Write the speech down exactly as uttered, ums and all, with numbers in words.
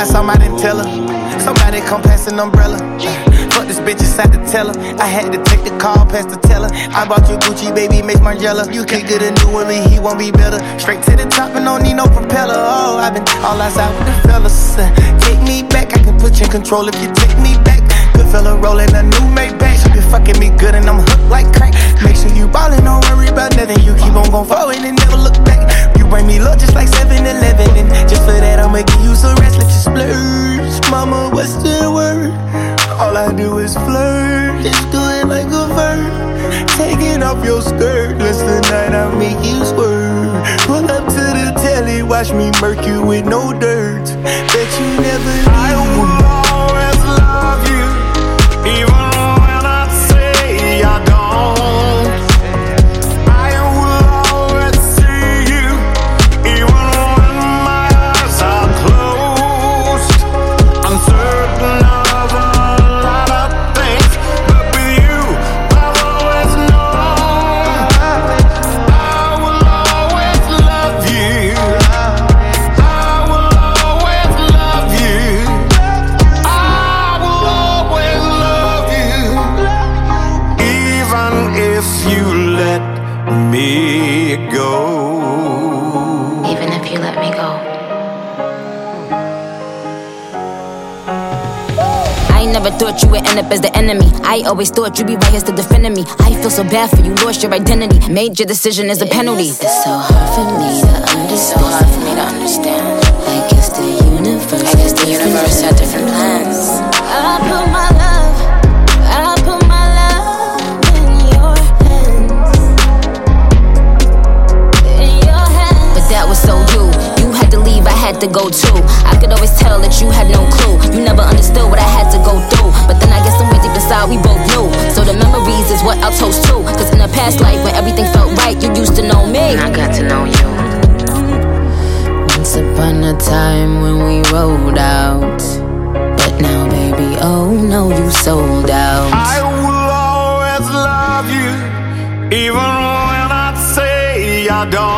somebody didn't tell her. Somebody come pass an umbrella. Fuck this bitch inside the teller. I had to take the call past the teller. I bought you Gucci, baby, Miss Margiela. You can't get a new one, but he won't be better. Straight to the top and don't need no propeller. Oh, I've been all outside with the fellas. Take me back, I can put you in control if you take me back. Good fella rolling a new Maybach. You been fucking me good and I'm hooked like crack. Make sure you ballin', don't worry about nothing. You keep on gon' forward and never look back. You bring me love just like seven eleven. And just for that I'ma give you some rest. Let you splurge. Mama, what's the word? All I do is flirt. Just do it like a verb. Taking off your skirt. Just tonight I'll make you swerve. Pull up to the telly. Watch me murk you with no dirt. Bet you never leave. I will always love you. Even when I say I don't. I will always see you. Even when my eyes are closed. I'm certain of a lot of things, but with you I've always known. I will always love you. I will always love you. I will always love you. Even if you let me go. Even if you let me go. I ain't never thought you would end up as the enemy. I always thought you'd be right here still defending me. I feel so bad for you, lost your identity. Made your decision as a penalty. It's so hard for me to understand. So hard for me to understand. I guess the universe I guess the universe had different plans. I put my love, I put my love in your hands. In your hands. But that was so you. You had to leave, I had to go too. I could always tell that you had no clue. You never understood what I had to go through. But then I guess somewhere deep inside we both knew. So the memories is what I'll toast to. Cause in a past life when everything felt right, you used to know me. And I got to know you. Once upon a time when we rolled out. But now baby, oh no, you sold out. I will always love you. Even when I say I don't.